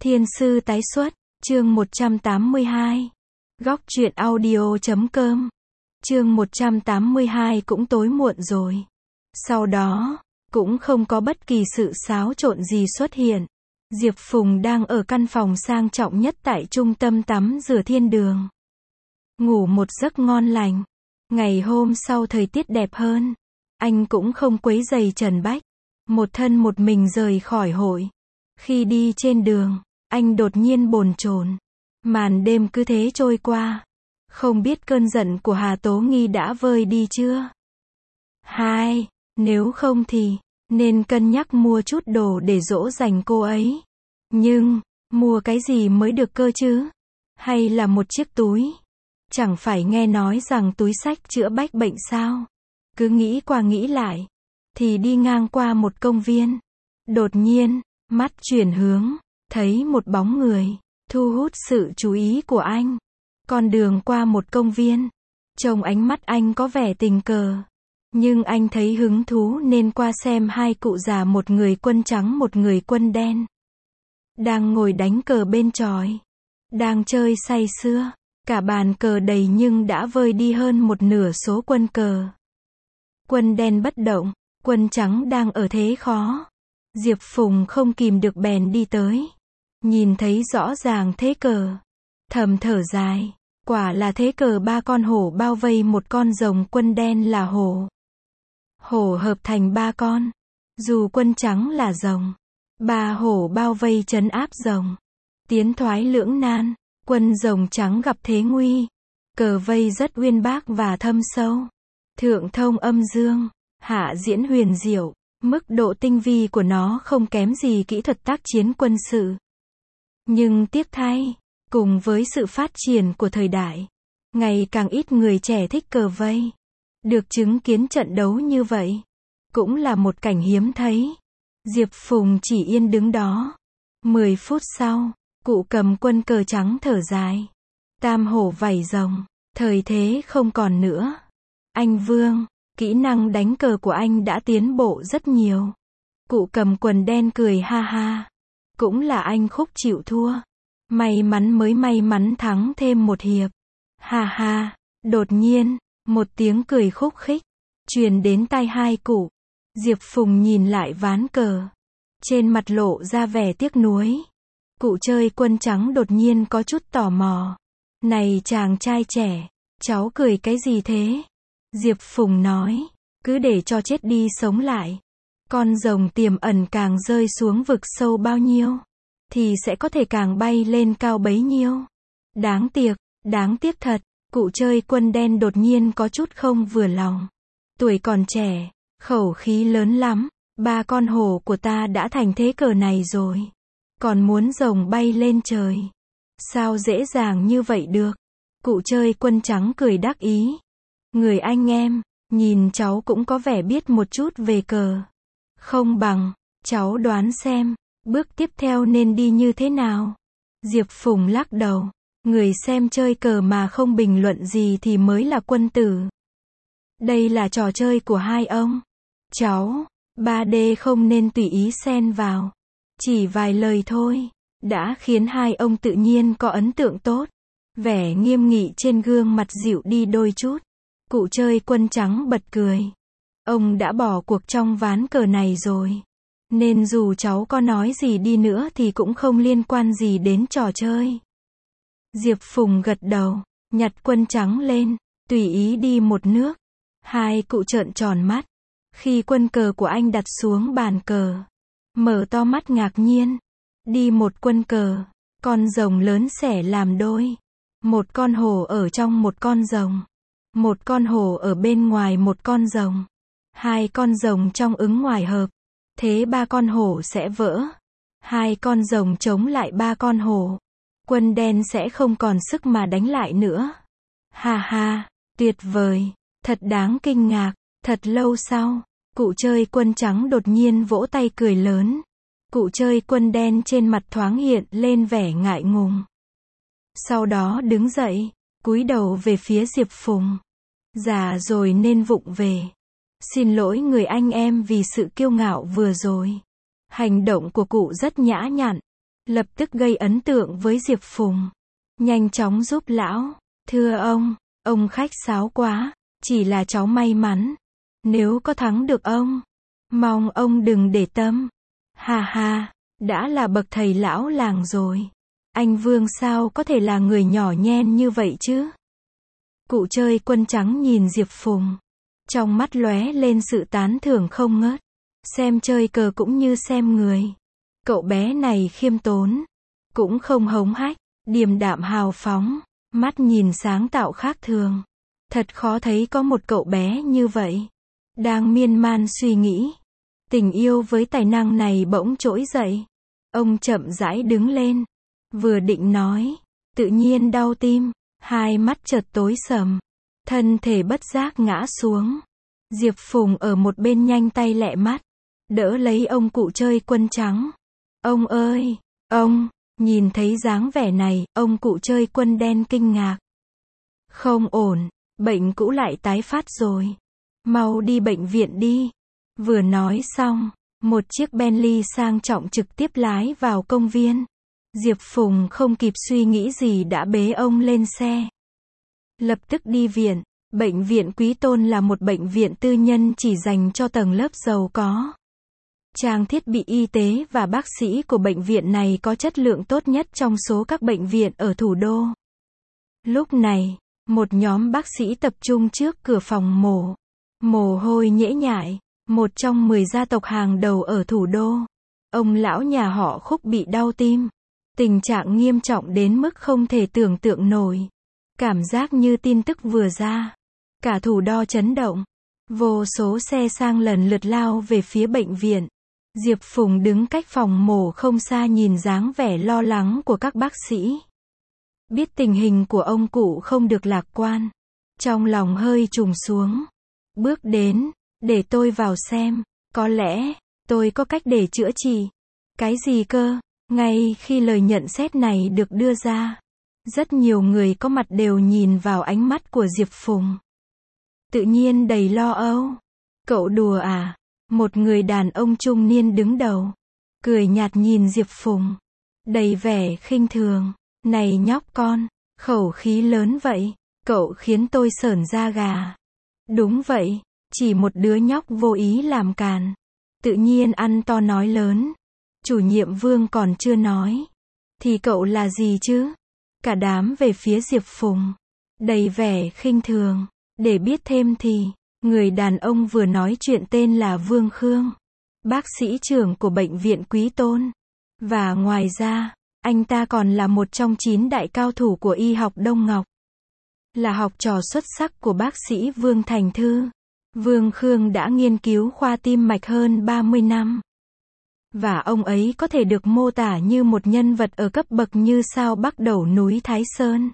Thiên sư tái xuất, chương 182. Góc truyện audio.com. Chương 182 cũng tối muộn rồi. Sau đó, cũng không có bất kỳ sự xáo trộn gì xuất hiện. Diệp Phùng đang ở căn phòng sang trọng nhất tại trung tâm tắm rửa thiên đường. Ngủ một giấc ngon lành. Ngày hôm sau thời tiết đẹp hơn. Anh cũng không quấy rầy Trần Bách. Một thân một mình rời khỏi hội. Khi đi trên đường, anh đột nhiên bồn chồn. Màn đêm cứ thế trôi qua. Không biết cơn giận của Hà Tố Nghi đã vơi đi chưa? Nếu không thì, nên cân nhắc mua chút đồ để dỗ dành cô ấy. Nhưng, mua cái gì mới được cơ chứ? Hay là một chiếc túi? Chẳng phải nghe nói rằng túi xách chữa bách bệnh sao? Cứ nghĩ qua nghĩ lại, thì đi ngang qua một công viên. Đột nhiên, mắt chuyển hướng, thấy một bóng người, thu hút sự chú ý của anh. Con đường qua một công viên, trông ánh mắt anh có vẻ tình cờ. Nhưng anh thấy hứng thú nên qua xem hai cụ già, một người quân trắng một người quân đen. Đang ngồi đánh cờ bên chòi. Đang chơi say sưa. Cả bàn cờ đầy nhưng đã vơi đi hơn một nửa số quân cờ. Quân đen bất động, quân trắng đang ở thế khó. Diệp Phùng không kìm được bèn đi tới. Nhìn thấy rõ ràng thế cờ. Thầm thở dài. Quả là thế cờ ba con hổ bao vây một con rồng, quân đen là hổ. Hổ hợp thành ba con. Dù quân trắng là rồng. Ba hổ bao vây trấn áp rồng. Tiến thoái lưỡng nan. Quân rồng trắng gặp thế nguy. Cờ vây rất uyên bác và thâm sâu. Thượng thông âm dương. Hạ diễn huyền diệu. Mức độ tinh vi của nó không kém gì kỹ thuật tác chiến quân sự. Nhưng tiếc thay, cùng với sự phát triển của thời đại, ngày càng ít người trẻ thích cờ vây. Được chứng kiến trận đấu như vậy, cũng là một cảnh hiếm thấy. Diệp Phùng chỉ yên đứng đó. 10 phút sau, cụ cầm quân cờ trắng thở dài. Tam hổ vảy rồng, thời thế không còn nữa. Anh Vương, kỹ năng đánh cờ của anh đã tiến bộ rất nhiều. Cụ cầm quần đen cười ha ha. Cũng là anh Khúc chịu thua. May mắn thắng thêm một hiệp. Ha ha. Đột nhiên, một tiếng cười khúc khích truyền đến tai hai cụ. Diệp Phùng nhìn lại ván cờ. Trên mặt lộ ra vẻ tiếc nuối. Cụ chơi quân trắng đột nhiên có chút tò mò. Này chàng trai trẻ, cháu cười cái gì thế? Diệp Phùng nói, cứ để cho chết đi sống lại. Con rồng tiềm ẩn càng rơi xuống vực sâu bao nhiêu, thì sẽ có thể càng bay lên cao bấy nhiêu. Đáng tiếc thật. Cụ chơi quân đen đột nhiên có chút không vừa lòng. Tuổi còn trẻ, khẩu khí lớn lắm. Ba con hổ của ta đã thành thế cờ này rồi. Còn muốn rồng bay lên trời. Sao dễ dàng như vậy được? Cụ chơi quân trắng cười đắc ý. Người anh em, nhìn cháu cũng có vẻ biết một chút về cờ. Không bằng, cháu đoán xem, bước tiếp theo nên đi như thế nào? Diệp Phùng lắc đầu. Người xem chơi cờ mà không bình luận gì thì mới là quân tử. Đây là trò chơi của hai ông. Cháu, 3D không nên tùy ý xen vào. Chỉ vài lời thôi, đã khiến hai ông tự nhiên có ấn tượng tốt. Vẻ nghiêm nghị trên gương mặt dịu đi đôi chút. Cụ chơi quân trắng bật cười. Ông đã bỏ cuộc trong ván cờ này rồi. Nên dù cháu có nói gì đi nữa thì cũng không liên quan gì đến trò chơi. Diệp Phùng gật đầu, nhặt quân trắng lên, tùy ý đi một nước. Hai cụ trợn tròn mắt. Khi quân cờ của anh đặt xuống bàn cờ, mở to mắt ngạc nhiên. Đi một quân cờ, con rồng lớn xẻ làm đôi. Một con hổ ở trong một con rồng. Một con hổ ở bên ngoài một con rồng. Hai con rồng trong ứng ngoài hợp. Thế ba con hổ sẽ vỡ. Hai con rồng chống lại ba con hổ. Quân đen sẽ không còn sức mà đánh lại nữa. Ha ha, tuyệt vời, thật đáng kinh ngạc. Thật lâu sau, cụ chơi quân trắng đột nhiên vỗ tay cười lớn. Cụ chơi quân đen trên mặt thoáng hiện lên vẻ ngại ngùng. Sau đó đứng dậy, cúi đầu về phía Diệp Phùng. Già rồi nên vụng về. Xin lỗi người anh em vì sự kiêu ngạo vừa rồi. Hành động của cụ rất nhã nhặn. lập tức gây ấn tượng với Diệp Phùng. Nhanh chóng giúp lão. Thưa ông khách sáo quá, chỉ là cháu may mắn. Nếu có thắng được ông, mong ông đừng để tâm. Ha ha, đã là bậc thầy lão làng rồi. Anh Vương sao có thể là người nhỏ nhen như vậy chứ? Cụ chơi quân trắng nhìn Diệp Phùng. Trong mắt lóe lên sự tán thưởng không ngớt. Xem chơi cờ cũng như xem người. Cậu bé này khiêm tốn. Cũng không hống hách, điềm đạm hào phóng. Mắt nhìn sáng tạo khác thường. Thật khó thấy có một cậu bé như vậy. Đang miên man suy nghĩ. Tình yêu với tài năng này bỗng trỗi dậy. Ông chậm rãi đứng lên. Vừa định nói. Tự nhiên đau tim. Hai mắt chợt tối sầm. Thân thể bất giác ngã xuống. Diệp Phùng ở một bên nhanh tay lẹ mắt. Đỡ lấy ông cụ chơi quân trắng. Ông ơi! Ông! Nhìn thấy dáng vẻ này, ông cụ chơi quân đen kinh ngạc. Không ổn, bệnh cũ lại tái phát rồi. Mau đi bệnh viện đi. Vừa nói xong, một chiếc Bentley sang trọng trực tiếp lái vào công viên. Diệp Phùng không kịp suy nghĩ gì đã bế ông lên xe. Lập tức đi viện. Bệnh viện Quý Tôn là một bệnh viện tư nhân chỉ dành cho tầng lớp giàu có. Trang thiết bị y tế và bác sĩ của bệnh viện này có chất lượng tốt nhất trong số các bệnh viện ở thủ đô. Lúc này, một nhóm bác sĩ tập trung trước cửa phòng mổ. Mồ hôi nhễ nhại, một trong 10 gia tộc hàng đầu ở thủ đô. Ông lão nhà họ Khúc bị đau tim. Tình trạng nghiêm trọng đến mức không thể tưởng tượng nổi. Cảm giác như tin tức vừa ra. Cả thủ đô chấn động. Vô số xe sang lần lượt lao về phía bệnh viện. Diệp Phùng đứng cách phòng mổ không xa nhìn dáng vẻ lo lắng của các bác sĩ. Biết tình hình của ông cụ không được lạc quan. Trong lòng hơi trùng xuống. Bước đến, để tôi vào xem, có lẽ, tôi có cách để chữa trị. Cái gì cơ? Ngay khi lời nhận xét này được đưa ra, rất nhiều người có mặt đều nhìn vào ánh mắt của Diệp Phùng. Tự nhiên đầy lo âu. Cậu đùa à? Một người đàn ông trung niên đứng đầu. Cười nhạt nhìn Diệp Phùng. Đầy vẻ khinh thường. Này nhóc con, khẩu khí lớn vậy. Cậu khiến tôi sởn da gà. Đúng vậy, chỉ một đứa nhóc vô ý làm càn. Tự nhiên ăn to nói lớn. Chủ nhiệm Vương còn chưa nói. Thì cậu là gì chứ? Cả đám về phía Diệp Phùng. Đầy vẻ khinh thường. Để biết thêm thì, người đàn ông vừa nói chuyện tên là Vương Khương. Bác sĩ trưởng của bệnh viện Quý Tôn. Và ngoài ra, anh ta còn là một trong 9 đại cao thủ của y học Đông Ngọc. Là học trò xuất sắc của bác sĩ Vương Thành Thư. Vương Khương đã nghiên cứu khoa tim mạch hơn 30 năm. Và ông ấy có thể được mô tả như một nhân vật ở cấp bậc như sao Bắc đầu núi Thái Sơn.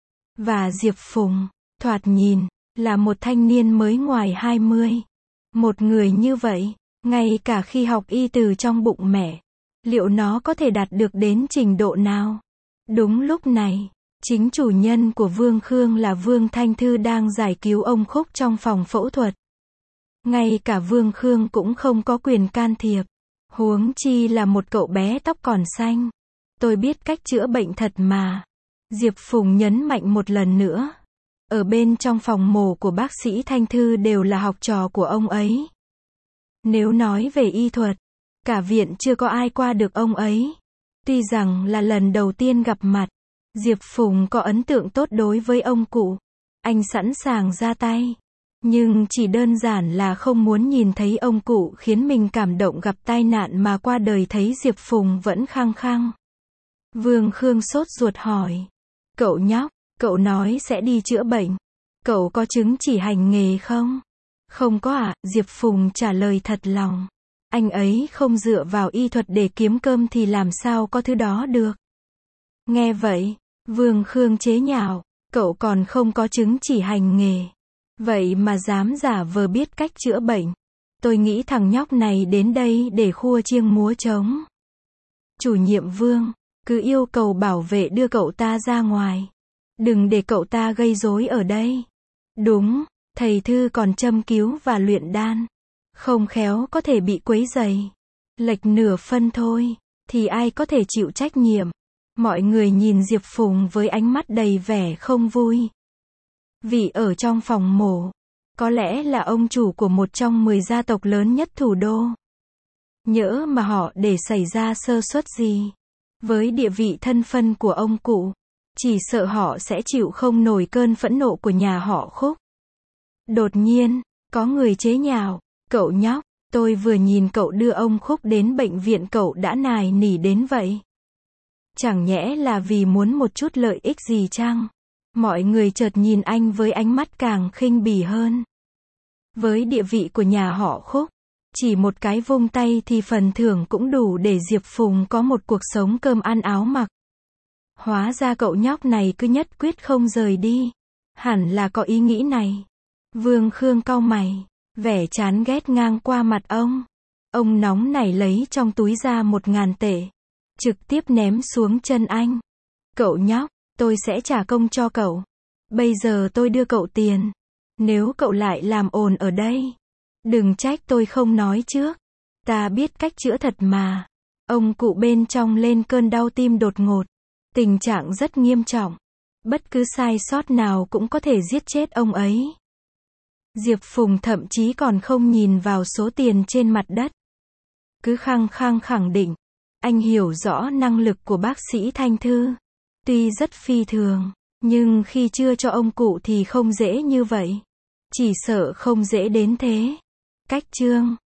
Và Diệp Phùng, thoạt nhìn, là một thanh niên mới ngoài 20. Một người như vậy, ngay cả khi học y từ trong bụng mẹ, liệu nó có thể đạt được đến trình độ nào? Đúng lúc này, chính chủ nhân của Vương Khương là Vương Thanh Thư đang giải cứu ông Khúc trong phòng phẫu thuật. Ngay cả Vương Khương cũng không có quyền can thiệp. Huống chi là một cậu bé tóc còn xanh. Tôi biết cách chữa bệnh thật mà. Diệp Phùng nhấn mạnh một lần nữa. Ở bên trong phòng mổ của bác sĩ Thanh Thư đều là học trò của ông ấy. Nếu nói về y thuật, cả viện chưa có ai qua được ông ấy. Tuy rằng là lần đầu tiên gặp mặt, Diệp Phùng có ấn tượng tốt đối với ông cụ. Anh sẵn sàng ra tay. Nhưng chỉ đơn giản là không muốn nhìn thấy ông cụ khiến mình cảm động gặp tai nạn mà qua đời thấy Diệp Phùng vẫn khăng khăng. Vương Khương sốt ruột hỏi. Cậu nhóc, cậu nói sẽ đi chữa bệnh. Cậu có chứng chỉ hành nghề không? Không có ạ, Diệp Phùng trả lời thật lòng. Anh ấy không dựa vào y thuật để kiếm cơm thì làm sao có thứ đó được. Nghe vậy, Vương Khương chế nhạo. Cậu còn không có chứng chỉ hành nghề. Vậy mà dám giả vờ biết cách chữa bệnh. Tôi nghĩ thằng nhóc này đến đây để khua chiêng múa trống. Chủ nhiệm Vương, cứ yêu cầu bảo vệ đưa cậu ta ra ngoài. Đừng để cậu ta gây rối ở đây. Đúng, thầy Thư còn châm cứu và luyện đan. Không khéo có thể bị quấy rầy. Lệch nửa phân thôi. thì ai có thể chịu trách nhiệm. Mọi người nhìn Diệp Phùng với ánh mắt đầy vẻ không vui. Vì ở trong phòng mổ, có lẽ là ông chủ của một trong 10 gia tộc lớn nhất thủ đô. Nhỡ mà họ để xảy ra sơ suất gì, với địa vị thân phân của ông cụ, chỉ sợ họ sẽ chịu không nổi cơn phẫn nộ của nhà họ Khúc. Đột nhiên, có người chế nhạo, cậu nhóc, tôi vừa nhìn cậu đưa ông Khúc đến bệnh viện cậu đã nài nỉ đến vậy. Chẳng nhẽ là vì muốn một chút lợi ích gì chăng? Mọi người chợt nhìn anh với ánh mắt càng khinh bỉ hơn. Với địa vị của nhà họ Khúc, chỉ một cái vung tay thì phần thưởng cũng đủ để Diệp Phùng có một cuộc sống cơm ăn áo mặc. Hóa ra cậu nhóc này cứ nhất quyết không rời đi. Hẳn là có ý nghĩ này. Vương Khương cau mày, vẻ chán ghét ngang qua mặt ông. Ông nóng nảy lấy trong túi ra 1.000 tệ. Trực tiếp ném xuống chân anh. Cậu nhóc, tôi sẽ trả công cho cậu. Bây giờ tôi đưa cậu tiền. Nếu cậu lại làm ồn ở đây, đừng trách tôi không nói trước. Ta biết cách chữa thật mà. Ông cụ bên trong lên cơn đau tim đột ngột. Tình trạng rất nghiêm trọng. Bất cứ sai sót nào cũng có thể giết chết ông ấy. Diệp Phùng thậm chí còn không nhìn vào số tiền trên mặt đất. Cứ khăng khăng khẳng định. Anh hiểu rõ năng lực của bác sĩ Thanh Thư. Tuy rất phi thường, nhưng khi chưa cho ông cụ thì không dễ như vậy. Chỉ sợ không dễ đến thế. Cách chương